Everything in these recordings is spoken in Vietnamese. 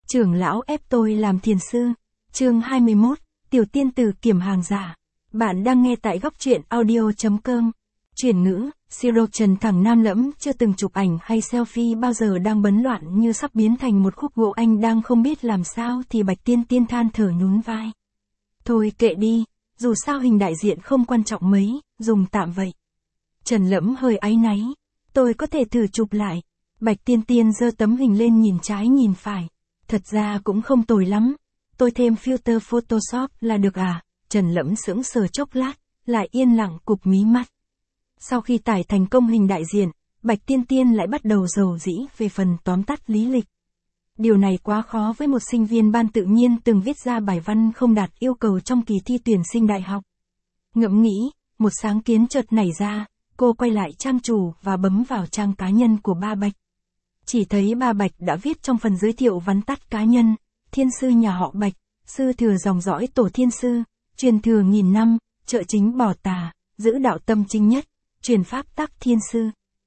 Trưởng lão ép tôi làm thiền sư. Chương 21, Tiểu tiên tử kiểm hàng giả. Bạn đang nghe tại góc truyện audio.com. Chuyển ngữ, Siro Trần thẳng nam lẫm chưa từng chụp ảnh hay selfie bao giờ đang bấn loạn như sắp biến thành một khúc gỗ, anh đang không biết làm sao thì Bạch Tiên Tiên than thở nhún vai. Thôi kệ đi, dù sao hình đại diện không quan trọng mấy, dùng tạm vậy. Trần Lẫm hơi áy náy. Tôi có thể thử chụp lại. Bạch Tiên Tiên giơ tấm hình lên nhìn trái nhìn phải. Thật ra cũng không tồi lắm. Tôi thêm filter Photoshop là được à? Trần Lẫm sững sờ chốc lát, lại yên lặng cụp mí mắt. Sau khi tải thành công hình đại diện, Bạch Tiên Tiên lại bắt đầu rầu rĩ về phần tóm tắt lý lịch. Điều này quá khó với một sinh viên ban tự nhiên từng viết ra bài văn không đạt yêu cầu trong kỳ thi tuyển sinh đại học. Ngẫm nghĩ, một sáng kiến chợt nảy ra, cô quay lại trang chủ và bấm vào trang cá nhân của ba Bạch. Chỉ thấy ba Bạch đã viết trong phần giới thiệu vắn tắt cá nhân, thiên sư nhà họ Bạch, sư thừa dòng dõi tổ thiên sư, truyền thừa nghìn năm, trợ chính bỏ tà, giữ đạo tâm chính nhất, truyền pháp tắc thiên sư.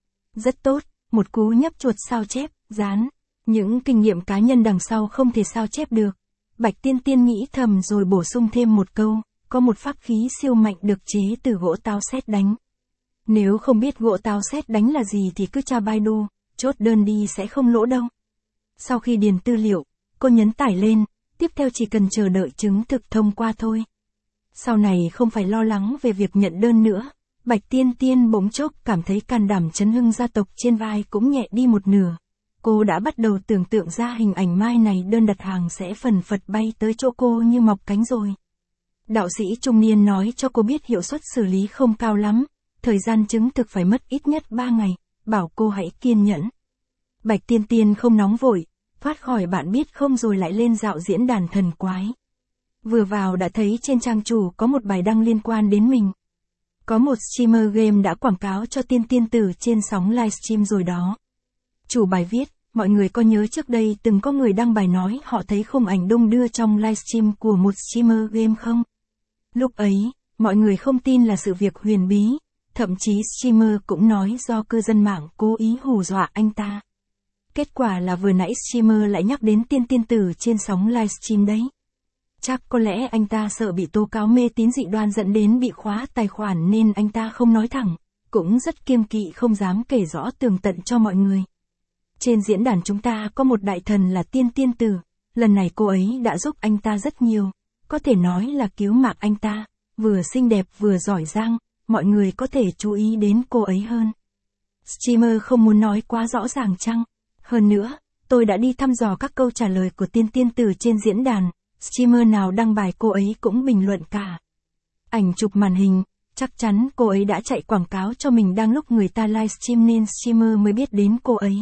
Rất tốt, một cú nhấp chuột sao chép, dán. Những kinh nghiệm cá nhân đằng sau không thể sao chép được. Bạch Tiên Tiên nghĩ thầm rồi bổ sung thêm một câu, có một pháp khí siêu mạnh được chế từ gỗ táo sét đánh. Nếu không biết gỗ táo sét đánh là gì thì cứ tra Baidu, chốt đơn đi sẽ không lỗ đâu. Sau khi điền tư liệu, cô nhấn tải lên, tiếp theo chỉ cần chờ đợi chứng thực thông qua thôi. Sau này không phải lo lắng về việc nhận đơn nữa, Bạch Tiên Tiên bỗng chốc cảm thấy can đảm chấn hưng gia tộc trên vai cũng nhẹ đi một nửa. Cô đã bắt đầu tưởng tượng ra hình ảnh mai này đơn đặt hàng sẽ phần phật bay tới chỗ cô như mọc cánh rồi. Đạo sĩ trung niên nói cho cô biết hiệu suất xử lý không cao lắm, thời gian chứng thực phải mất ít nhất 3 ngày, bảo cô hãy kiên nhẫn. Bạch Tiên Tiên không nóng vội, thoát khỏi bạn biết không rồi lại lên dạo diễn đàn thần quái. Vừa vào đã thấy trên trang chủ có một bài đăng liên quan đến mình. Có một streamer game đã quảng cáo cho Tiên Tiên tử trên sóng livestream rồi đó. Chủ bài viết, mọi người có nhớ trước đây từng có người đăng bài nói họ thấy khung ảnh đung đưa trong livestream của một streamer game không? Lúc ấy, mọi người không tin là sự việc huyền bí, thậm chí streamer cũng nói do cư dân mạng cố ý hù dọa anh ta. Kết quả là vừa nãy streamer lại nhắc đến Tiên Tiên tử trên sóng livestream đấy. Chắc có lẽ anh ta sợ bị tố cáo mê tín dị đoan dẫn đến bị khóa tài khoản nên anh ta không nói thẳng, cũng rất kiêng kỵ không dám kể rõ tường tận cho mọi người. Trên diễn đàn chúng ta có một đại thần là Tiên Tiên tử, lần này cô ấy đã giúp anh ta rất nhiều, có thể nói là cứu mạng anh ta, vừa xinh đẹp vừa giỏi giang, mọi người có thể chú ý đến cô ấy hơn. Streamer không muốn nói quá rõ ràng chăng? Hơn nữa, tôi đã đi thăm dò các câu trả lời của Tiên Tiên tử trên diễn đàn, streamer nào đăng bài cô ấy cũng bình luận cả. Ảnh chụp màn hình, chắc chắn cô ấy đã chạy quảng cáo cho mình đang lúc người ta livestream nên streamer mới biết đến cô ấy.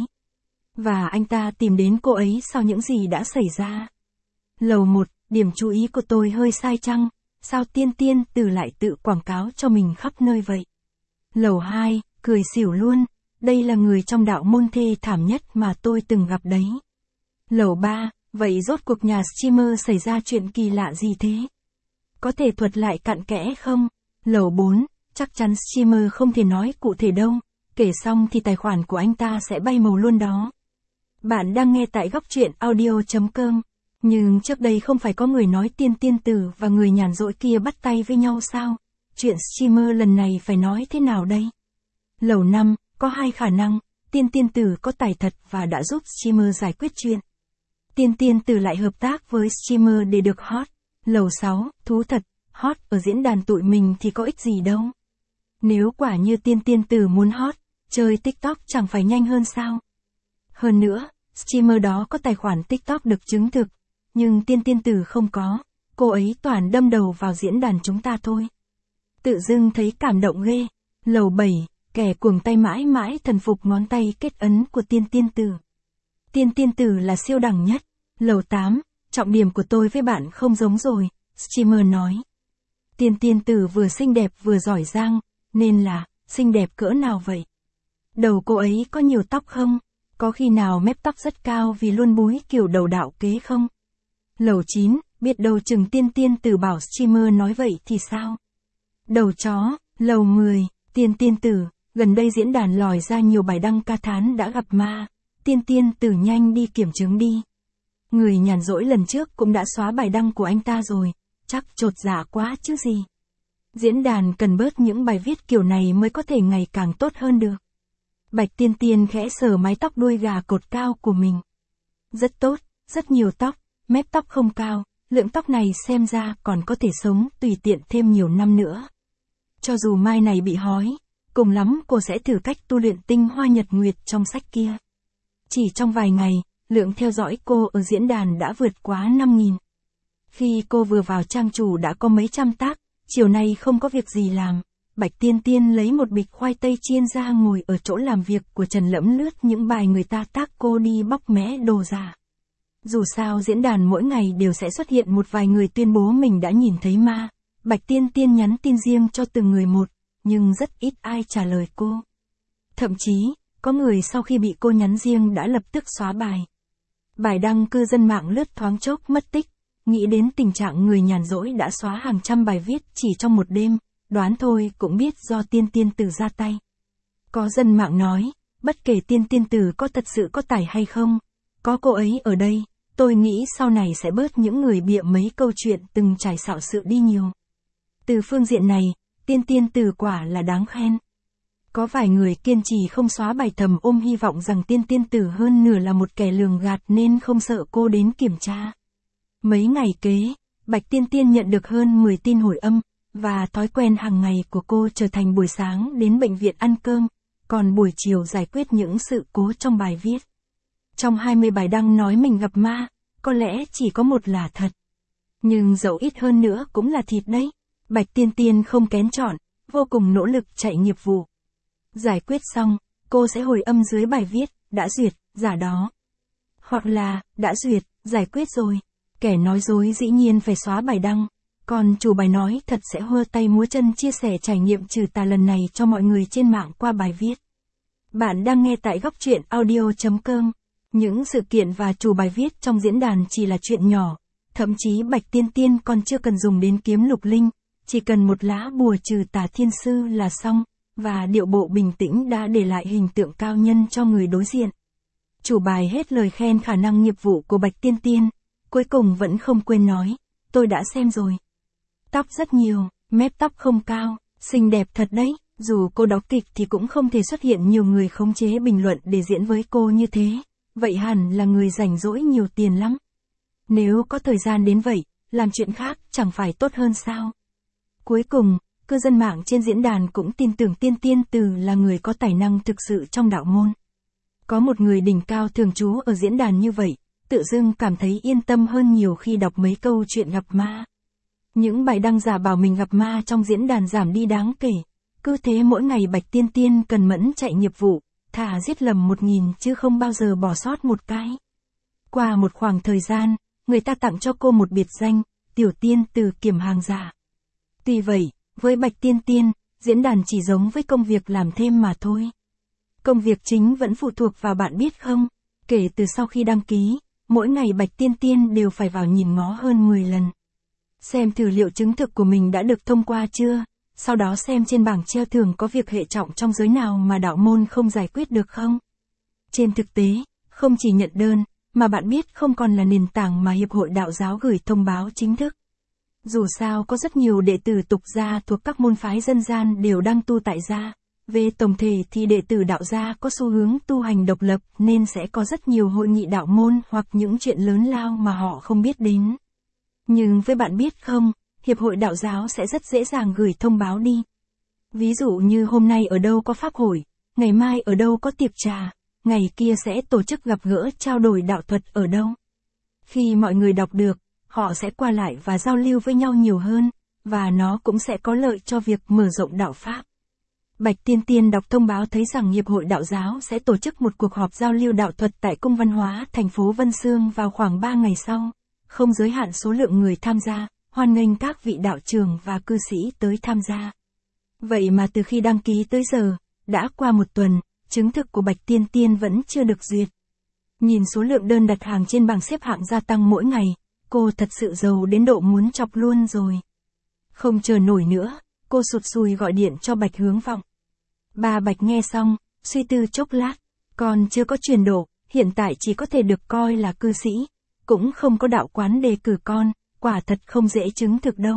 Và anh ta tìm đến cô ấy sau những gì đã xảy ra. Lầu 1, điểm chú ý của tôi hơi sai chăng? Sao Tiên Tiên tử lại tự quảng cáo cho mình khắp nơi vậy? Lầu 2, cười xỉu luôn. Đây là người trong đạo môn thê thảm nhất mà tôi từng gặp đấy. Lầu 3, vậy rốt cuộc nhà streamer xảy ra chuyện kỳ lạ gì thế? Có thể thuật lại cặn kẽ không? Lầu 4, chắc chắn streamer không thể nói cụ thể đâu, kể xong thì tài khoản của anh ta sẽ bay màu luôn đó. Bạn đang nghe tại góc truyện audio.com. Nhưng trước đây không phải có người nói Tiên Tiên tử và người nhàn rỗi kia bắt tay với nhau sao? Chuyện streamer lần này phải nói thế nào đây? Lầu 5, có hai khả năng, Tiên Tiên tử có tài thật và đã giúp streamer giải quyết chuyện. Tiên Tiên tử lại hợp tác với streamer để được hot. Lầu 6, thú thật, hot ở diễn đàn tụi mình thì có ích gì đâu. Nếu quả như Tiên Tiên tử muốn hot, chơi TikTok chẳng phải nhanh hơn sao? Hơn nữa, streamer đó có tài khoản TikTok được chứng thực, nhưng Tiên Tiên tử không có, cô ấy toàn đâm đầu vào diễn đàn chúng ta thôi. Tự dưng thấy cảm động ghê. Lầu 7, kẻ cuồng tay mãi mãi thần phục ngón tay kết ấn của Tiên Tiên tử. Tiên Tiên tử là siêu đẳng nhất. Lầu 8, trọng điểm của tôi với bạn không giống rồi, streamer nói. Tiên Tiên tử vừa xinh đẹp vừa giỏi giang, nên là, xinh đẹp cỡ nào vậy? Đầu cô ấy có nhiều tóc không? Có khi nào mép tóc rất cao vì luôn búi kiểu đầu đạo kế không? Lầu 9, biết đâu chừng Tiên Tiên tử bảo streamer nói vậy thì sao? Đầu chó. Lầu 10, Tiên Tiên tử, gần đây diễn đàn lòi ra nhiều bài đăng ca thán đã gặp ma. Tiên Tiên tử nhanh đi kiểm chứng đi. Người nhàn rỗi lần trước cũng đã xóa bài đăng của anh ta rồi, chắc chột dạ quá chứ gì. Diễn đàn cần bớt những bài viết kiểu này mới có thể ngày càng tốt hơn được. Bạch Tiên Tiên khẽ sờ mái tóc đuôi gà cột cao của mình. Rất tốt, rất nhiều tóc, mép tóc không cao, lượng tóc này xem ra còn có thể sống tùy tiện thêm nhiều năm nữa. Cho dù mai này bị hói, cùng lắm cô sẽ thử cách tu luyện tinh hoa nhật nguyệt trong sách kia. Chỉ trong vài ngày, lượng theo dõi cô ở diễn đàn đã vượt quá 5.000. Khi cô vừa vào trang chủ đã có mấy trăm tác, chiều nay không có việc gì làm. Bạch Tiên Tiên lấy một bịch khoai tây chiên ra ngồi ở chỗ làm việc của Trần Lẫm lướt những bài người ta tác cô đi bóc mẽ đồ giả. Dù sao diễn đàn mỗi ngày đều sẽ xuất hiện một vài người tuyên bố mình đã nhìn thấy ma. Bạch Tiên Tiên nhắn tin riêng cho từng người một, nhưng rất ít ai trả lời cô. Thậm chí, có người sau khi bị cô nhắn riêng đã lập tức xóa bài. Bài đăng cư dân mạng lướt thoáng chốc mất tích, nghĩ đến tình trạng người nhàn rỗi đã xóa hàng trăm bài viết chỉ trong một đêm, đoán thôi cũng biết do Tiên Tiên Tử ra tay. Có dân mạng nói, bất kể Tiên Tiên Tử có thật sự có tài hay không, có cô ấy ở đây, tôi nghĩ sau này sẽ bớt những người bịa mấy câu chuyện từng trải xạo sự đi nhiều. Từ phương diện này, Tiên Tiên Tử quả là đáng khen. Có vài người kiên trì không xóa bài thầm ôm hy vọng rằng Tiên Tiên Tử hơn nửa là một kẻ lường gạt nên không sợ cô đến kiểm tra. Mấy ngày kế, Bạch Tiên Tiên nhận được hơn 10 tin hồi âm, và thói quen hàng ngày của cô trở thành buổi sáng đến bệnh viện ăn cơm, còn buổi chiều giải quyết những sự cố trong bài viết. Trong 20 bài đăng nói mình gặp ma, có lẽ chỉ có một là thật. Nhưng dẫu ít hơn nữa cũng là thịt đấy. Bạch Tiên Tiên không kén chọn, vô cùng nỗ lực chạy nghiệp vụ. Giải quyết xong, cô sẽ hồi âm dưới bài viết, đã duyệt, giả đó. Hoặc là, đã duyệt, giải quyết rồi. Kẻ nói dối dĩ nhiên phải xóa bài đăng. Còn chủ bài nói thật sẽ hơ tay múa chân chia sẻ trải nghiệm trừ tà lần này cho mọi người trên mạng qua bài viết. Bạn đang nghe tại góc truyện audio.com. Những sự kiện và chủ bài viết trong diễn đàn chỉ là chuyện nhỏ. Thậm chí Bạch Tiên Tiên còn chưa cần dùng đến kiếm lục linh. Chỉ cần một lá bùa trừ tà thiên sư là xong. Và điệu bộ bình tĩnh đã để lại hình tượng cao nhân cho người đối diện. Chủ bài hết lời khen khả năng nghiệp vụ của Bạch Tiên Tiên. Cuối cùng vẫn không quên nói, tôi đã xem rồi. Tóc rất nhiều, mép tóc không cao, xinh đẹp thật đấy. Dù cô đóng kịch thì cũng không thể xuất hiện nhiều người khống chế bình luận để diễn với cô như thế. Vậy hẳn là người rảnh rỗi nhiều tiền lắm. Nếu có thời gian đến vậy, làm chuyện khác chẳng phải tốt hơn sao? Cuối cùng, cư dân mạng trên diễn đàn cũng tin tưởng Tiên Tiên Tử là người có tài năng thực sự trong đạo môn. Có một người đỉnh cao thường trú ở diễn đàn như vậy, tự dưng cảm thấy yên tâm hơn nhiều khi đọc mấy câu chuyện gặp ma. Những bài đăng giả bảo mình gặp ma trong diễn đàn giảm đi đáng kể. Cứ thế mỗi ngày Bạch Tiên Tiên cần mẫn chạy nghiệp vụ, thà giết lầm 1000 chứ không bao giờ bỏ sót một cái. Qua một khoảng thời gian, người ta tặng cho cô một biệt danh, Tiểu Tiên Tử kiểm hàng giả. Tuy vậy, với Bạch Tiên Tiên, diễn đàn chỉ giống với công việc làm thêm mà thôi. Công việc chính vẫn phụ thuộc vào bạn biết không, kể từ sau khi đăng ký, mỗi ngày Bạch Tiên Tiên đều phải vào nhìn ngó hơn 10 lần. Xem thử liệu chứng thực của mình đã được thông qua chưa, sau đó xem trên bảng treo thưởng có việc hệ trọng trong giới nào mà đạo môn không giải quyết được không. Trên thực tế, không chỉ nhận đơn, mà bạn biết không còn là nền tảng mà Hiệp hội Đạo giáo gửi thông báo chính thức. Dù sao có rất nhiều đệ tử tục gia thuộc các môn phái dân gian đều đang tu tại gia. Về tổng thể thì đệ tử đạo gia có xu hướng tu hành độc lập nên sẽ có rất nhiều hội nghị đạo môn hoặc những chuyện lớn lao mà họ không biết đến. Nhưng với bạn biết không, Hiệp hội Đạo giáo sẽ rất dễ dàng gửi thông báo đi. Ví dụ như hôm nay ở đâu có pháp hội, ngày mai ở đâu có tiệc trà, ngày kia sẽ tổ chức gặp gỡ trao đổi đạo thuật ở đâu. Khi mọi người đọc được, họ sẽ qua lại và giao lưu với nhau nhiều hơn, và nó cũng sẽ có lợi cho việc mở rộng đạo pháp. Bạch Tiên Tiên đọc thông báo thấy rằng Hiệp hội Đạo giáo sẽ tổ chức một cuộc họp giao lưu đạo thuật tại Cung Văn hóa thành phố Vân Xương vào khoảng 3 ngày sau, không giới hạn số lượng người tham gia, hoan nghênh các vị đạo trưởng và cư sĩ tới tham gia. Vậy mà từ khi đăng ký tới giờ, đã qua một tuần, chứng thực của Bạch Tiên Tiên vẫn chưa được duyệt. Nhìn số lượng đơn đặt hàng trên bảng xếp hạng gia tăng mỗi ngày, cô thật sự giàu đến độ muốn chọc luôn rồi. Không chờ nổi nữa, cô sụt sùi gọi điện cho Bạch Hướng Vọng. Bà Bạch nghe xong, suy tư chốc lát, còn chưa có chuyển độ, hiện tại chỉ có thể được coi là cư sĩ. cũng không có đạo quán đề cử con, quả thật không dễ chứng thực đâu.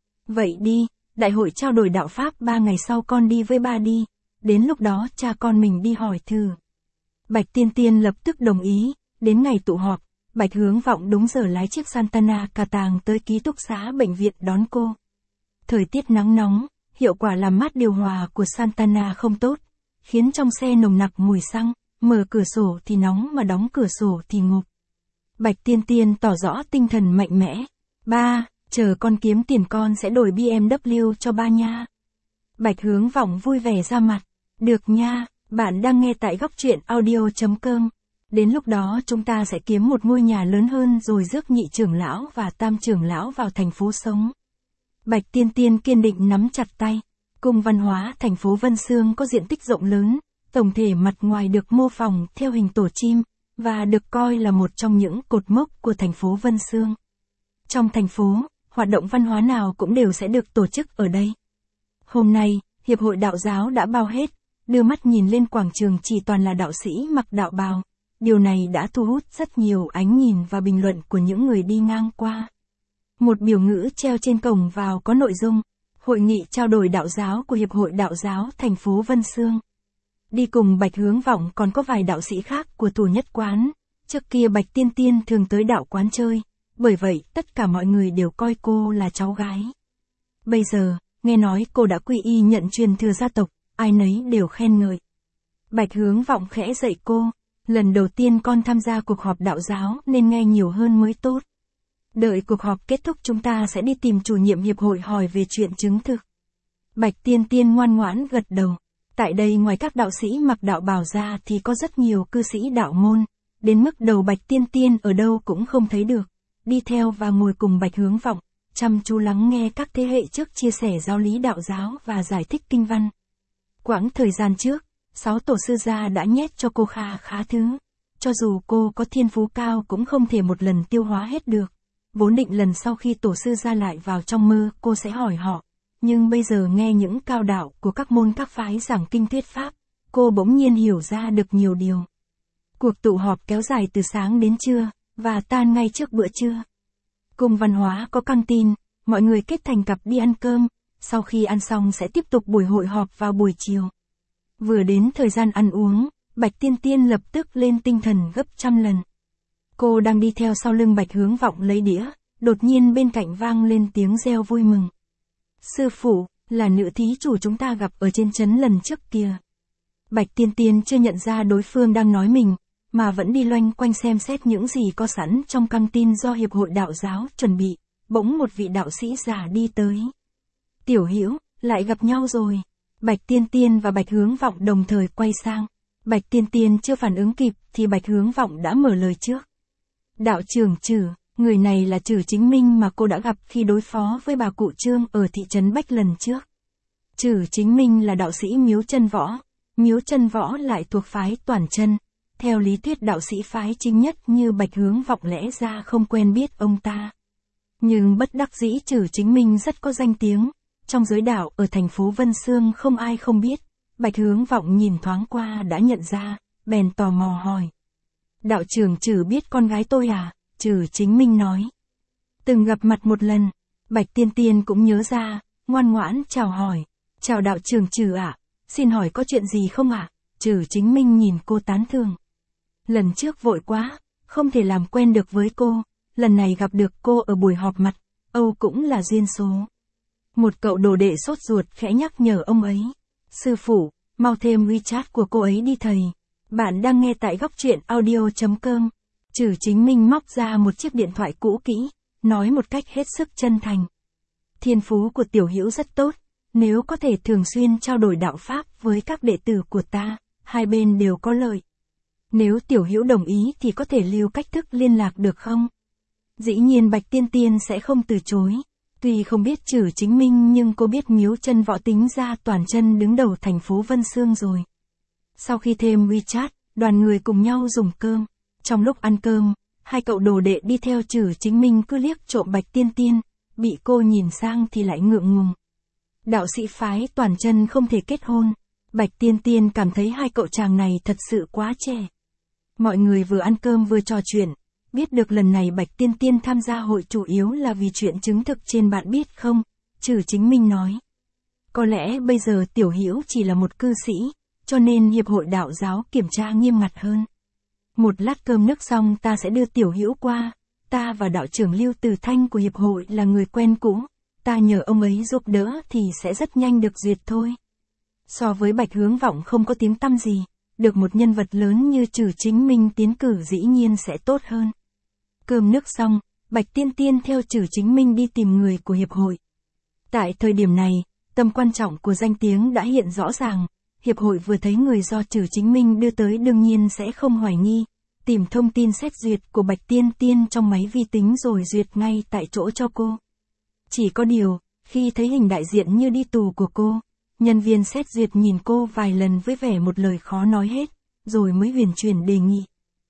Vậy đi, đại hội trao đổi đạo Pháp 3 ngày sau con đi với ba đi, đến lúc đó cha con mình đi hỏi thử. Bạch Tiên Tiên lập tức đồng ý, đến ngày tụ họp, Bạch Hướng Vọng đúng giờ lái chiếc Santana cà tàng tới ký túc xá bệnh viện đón cô. Thời tiết nắng nóng, hiệu quả làm mát điều hòa của Santana không tốt, khiến trong xe nồng nặc mùi xăng, mở cửa sổ thì nóng mà đóng cửa sổ thì ngộp. Bạch Tiên Tiên tỏ rõ tinh thần mạnh mẽ. Ba, chờ con kiếm tiền con sẽ đổi BMW cho ba nha. Bạch Hướng Vọng vui vẻ ra mặt. Được nha, bạn đang nghe tại góc truyện audio.com. Đến lúc đó chúng ta sẽ kiếm một ngôi nhà lớn hơn rồi rước nhị trưởng lão và tam trưởng lão vào thành phố sống. Bạch Tiên Tiên kiên định nắm chặt tay. Cung văn hóa thành phố Vân Xương có diện tích rộng lớn, tổng thể mặt ngoài được mô phỏng theo hình tổ chim, và được coi là một trong những cột mốc của thành phố Vân Xương. Trong thành phố, hoạt động văn hóa nào cũng đều sẽ được tổ chức ở đây. Hôm nay, Hiệp hội Đạo giáo đã bao hết, đưa mắt nhìn lên quảng trường chỉ toàn là đạo sĩ mặc đạo bào. Điều này đã thu hút rất nhiều ánh nhìn và bình luận của những người đi ngang qua. Một biểu ngữ treo trên cổng vào có nội dung, Hội nghị trao đổi đạo giáo của Hiệp hội Đạo giáo thành phố Vân Xương. Đi cùng Bạch Hướng Vọng còn có vài đạo sĩ khác của Thủ Nhất Quán, trước kia Bạch Tiên Tiên thường tới đạo quán chơi, bởi vậy tất cả mọi người đều coi cô là cháu gái. Bây giờ, nghe nói cô đã quy y nhận truyền thừa gia tộc, ai nấy đều khen ngợi. Bạch Hướng Vọng khẽ dạy cô, lần đầu tiên con tham gia cuộc họp đạo giáo nên nghe nhiều hơn mới tốt. Đợi cuộc họp kết thúc chúng ta sẽ đi tìm chủ nhiệm hiệp hội hỏi về chuyện chứng thực. Bạch Tiên Tiên ngoan ngoãn gật đầu. Tại đây ngoài các đạo sĩ mặc đạo bào ra thì có rất nhiều cư sĩ đạo môn, đến mức đầu Bạch Tiên Tiên ở đâu cũng không thấy được. Đi theo và ngồi cùng Bạch Hướng Vọng, chăm chú lắng nghe các thế hệ trước chia sẻ giáo lý đạo giáo và giải thích kinh văn. Quãng thời gian trước, 6 tổ sư gia đã nhét cho cô khá thứ. Cho dù cô có thiên phú cao cũng không thể một lần tiêu hóa hết được. Vốn định lần sau khi tổ sư gia lại vào trong mơ cô sẽ hỏi họ. Nhưng bây giờ nghe những cao đạo của các môn các phái giảng kinh thuyết pháp, cô bỗng nhiên hiểu ra được nhiều điều. Cuộc tụ họp kéo dài từ sáng đến trưa, và tan ngay trước bữa trưa. Cung văn hóa có căng tin, mọi người kết thành cặp đi ăn cơm, sau khi ăn xong sẽ tiếp tục buổi hội họp vào buổi chiều. Vừa đến thời gian ăn uống, Bạch Tiên Tiên lập tức lên tinh thần gấp trăm lần. Cô đang đi theo sau lưng Bạch Hướng Vọng lấy đĩa, đột nhiên bên cạnh vang lên tiếng reo vui mừng. Sư phụ, là nữ thí chủ chúng ta gặp ở trên trấn lần trước kia. Bạch Tiên Tiên chưa nhận ra đối phương đang nói mình, mà vẫn đi loanh quanh xem xét những gì có sẵn trong căng tin do Hiệp hội Đạo giáo chuẩn bị, bỗng một vị đạo sĩ già đi tới. Tiểu Hữu, lại gặp nhau rồi. Bạch Tiên Tiên và Bạch Hướng Vọng đồng thời quay sang. Bạch Tiên Tiên chưa phản ứng kịp thì Bạch Hướng Vọng đã mở lời trước. Đạo trưởng Trử, người này là Trử Chính Minh mà cô đã gặp khi đối phó với bà cụ Trương ở thị trấn Bách lần trước. Trử Chính Minh là đạo sĩ Miếu Chân Võ. Miếu Chân Võ lại thuộc phái Toàn Chân. Theo lý thuyết đạo sĩ phái chính nhất như Bạch Hướng Vọng lẽ ra không quen biết ông ta. Nhưng bất đắc dĩ Trử Chính Minh rất có danh tiếng. Trong giới đạo ở thành phố Vân Xương không ai không biết. Bạch Hướng Vọng nhìn thoáng qua đã nhận ra, bèn tò mò hỏi. Đạo trưởng Trử biết con gái tôi à? Trử Chính Minh nói. Từng gặp mặt một lần. Bạch Tiên Tiên cũng nhớ ra, ngoan ngoãn chào hỏi. Chào đạo trưởng Trử ạ, xin hỏi có chuyện gì không ạ? Trử Chính Minh nhìn cô tán thưởng. Lần trước vội quá, không thể làm quen được với cô, lần này gặp được cô ở buổi họp mặt, Âu cũng là duyên số. Một cậu đồ đệ sốt ruột khẽ nhắc nhở ông ấy. Sư phụ, mau thêm WeChat của cô ấy đi thầy. Bạn đang nghe tại góc truyện audio.com. Trử Chính Minh móc ra một chiếc điện thoại cũ kỹ, nói một cách hết sức chân thành. Thiên phú của Tiểu Hữu rất tốt, nếu có thể thường xuyên trao đổi đạo pháp với các đệ tử của ta, hai bên đều có lợi. Nếu Tiểu Hữu đồng ý thì có thể lưu cách thức liên lạc được không? Dĩ nhiên Bạch Tiên Tiên sẽ không từ chối. Tuy không biết Trử Chính Minh nhưng cô biết Miếu Chân Võ tính ra Toàn Chân đứng đầu thành phố Vân Xương rồi. Sau khi thêm WeChat, đoàn người cùng nhau dùng cơm. Trong lúc ăn cơm, hai cậu đồ đệ đi theo Trử Chính Minh cứ liếc trộm Bạch Tiên Tiên, bị cô nhìn sang thì lại ngượng ngùng. Đạo sĩ phái Toàn Chân không thể kết hôn. Bạch Tiên Tiên cảm thấy hai cậu chàng này thật sự quá trẻ. Mọi người vừa ăn cơm vừa trò chuyện. Biết được lần này Bạch Tiên Tiên tham gia hội chủ yếu là vì chuyện chứng thực trên, bạn biết không? Trử Chính Minh nói. Có lẽ bây giờ Tiểu Hữu chỉ là một cư sĩ, cho nên Hiệp hội Đạo giáo kiểm tra nghiêm ngặt hơn. Một lát cơm nước xong ta sẽ đưa Tiểu Hữu qua, ta và đạo trưởng Lưu Từ Thanh của Hiệp hội là người quen cũ, ta nhờ ông ấy giúp đỡ thì sẽ rất nhanh được duyệt thôi. So với Bạch Hướng Vọng không có tiếng tăm gì, được một nhân vật lớn như Trử Chính Minh tiến cử dĩ nhiên sẽ tốt hơn. Cơm nước xong, Bạch Tiên Tiên theo Trử Chính Minh đi tìm người của Hiệp hội. Tại thời điểm này, tầm quan trọng của danh tiếng đã hiện rõ ràng, Hiệp hội vừa thấy người do Trử Chính Minh đưa tới đương nhiên sẽ không hoài nghi, tìm thông tin xét duyệt của Bạch Tiên Tiên trong máy vi tính rồi duyệt ngay tại chỗ cho cô. Chỉ có điều, khi thấy hình đại diện như đi tù của cô, nhân viên xét duyệt nhìn cô vài lần với vẻ một lời khó nói hết, rồi mới huyền chuyển đề nghị.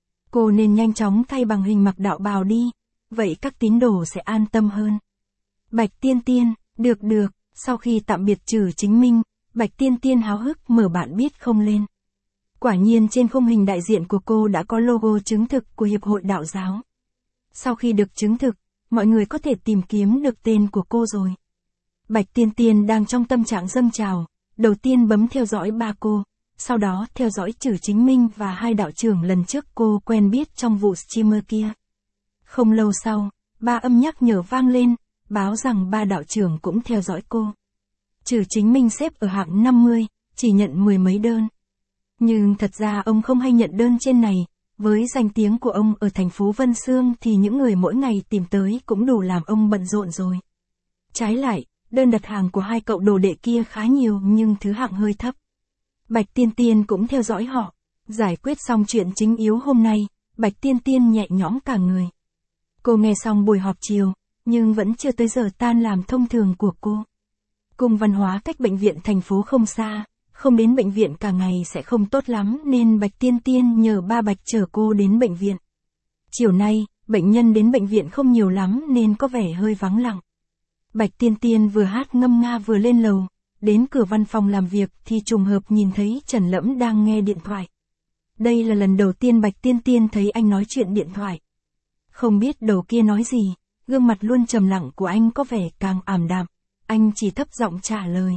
Cô nên nhanh chóng thay bằng hình mặc đạo bào đi, vậy các tín đồ sẽ an tâm hơn. Bạch Tiên Tiên, được, sau khi tạm biệt Trử Chính Minh, Bạch Tiên Tiên háo hức mở bạn biết không lên. Quả nhiên trên khung hình đại diện của cô đã có logo chứng thực của Hiệp hội Đạo giáo. Sau khi được chứng thực, mọi người có thể tìm kiếm được tên của cô rồi. Bạch Tiên Tiên đang trong tâm trạng dâng trào, đầu tiên bấm theo dõi ba cô, sau đó theo dõi Trử Chính Minh và hai đạo trưởng lần trước cô quen biết trong vụ streamer kia. Không lâu sau, ba âm nhắc nhở vang lên, báo rằng ba đạo trưởng cũng theo dõi cô. Trử Chính Minh xếp ở hạng 50, chỉ nhận 10 mấy đơn. Nhưng thật ra ông không hay nhận đơn trên này, với danh tiếng của ông ở thành phố Vân Xương thì những người mỗi ngày tìm tới cũng đủ làm ông bận rộn rồi. Trái lại, đơn đặt hàng của hai cậu đồ đệ kia khá nhiều nhưng thứ hạng hơi thấp. Bạch Tiên Tiên cũng theo dõi họ, giải quyết xong chuyện chính yếu hôm nay, Bạch Tiên Tiên nhẹ nhõm cả người. Cô nghe xong buổi họp chiều, nhưng vẫn chưa tới giờ tan làm thông thường của cô. Cung văn hóa cách bệnh viện thành phố không xa, không đến bệnh viện cả ngày sẽ không tốt lắm nên Bạch Tiên Tiên nhờ ba Bạch chở cô đến bệnh viện. Chiều nay, bệnh nhân đến bệnh viện không nhiều lắm nên có vẻ hơi vắng lặng. Bạch Tiên Tiên vừa hát ngâm nga vừa lên lầu, đến cửa văn phòng làm việc thì trùng hợp nhìn thấy Trần Lẫm đang nghe điện thoại. Đây là lần đầu tiên Bạch Tiên Tiên thấy anh nói chuyện điện thoại. Không biết đầu kia nói gì, gương mặt luôn trầm lặng của anh có vẻ càng ảm đạm, anh chỉ thấp giọng trả lời.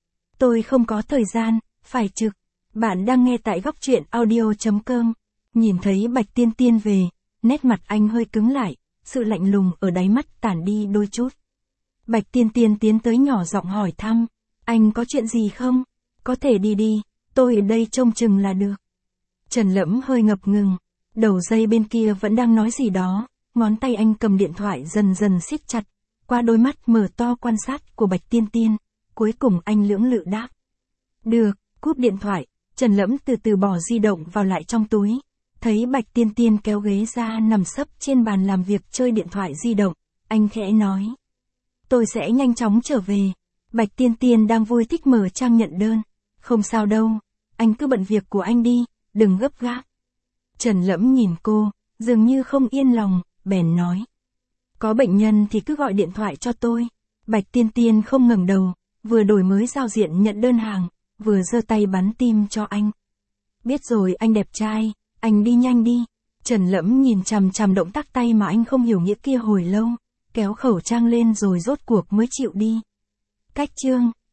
Tôi không có thời gian, phải trực. Bạn đang nghe tại góc truyện audio.com. Nhìn thấy Bạch Tiên Tiên về, nét mặt anh hơi cứng lại, sự lạnh lùng ở đáy mắt tản đi đôi chút. Bạch Tiên Tiên tiến tới nhỏ giọng hỏi thăm, anh có chuyện gì không? Có thể đi, tôi ở đây trông chừng là được. Trần Lẫm hơi ngập ngừng, đầu dây bên kia vẫn đang nói gì đó, ngón tay anh cầm điện thoại dần dần siết chặt, qua đôi mắt mở to quan sát của Bạch Tiên Tiên, cuối cùng anh lưỡng lự đáp. Được, cúp điện thoại, Trần Lẫm từ từ bỏ di động vào lại trong túi, thấy Bạch Tiên Tiên kéo ghế ra nằm sấp trên bàn làm việc chơi điện thoại di động, anh khẽ nói. Tôi sẽ nhanh chóng trở về. Bạch Tiên Tiên đang vui thích mở trang nhận đơn. Không sao đâu, anh cứ bận việc của anh đi, đừng gấp gáp. Trần Lẫm nhìn cô, dường như không yên lòng, bèn nói. Có bệnh nhân thì cứ gọi điện thoại cho tôi. Bạch Tiên Tiên không ngẩng đầu, vừa đổi mới giao diện nhận đơn hàng, vừa giơ tay bắn tim cho anh. Biết rồi anh đẹp trai, anh đi nhanh đi. Trần Lẫm nhìn chằm chằm động tác tay mà anh không hiểu nghĩa kia hồi lâu, kéo khẩu trang lên rồi rốt cuộc mới chịu đi. Cách chương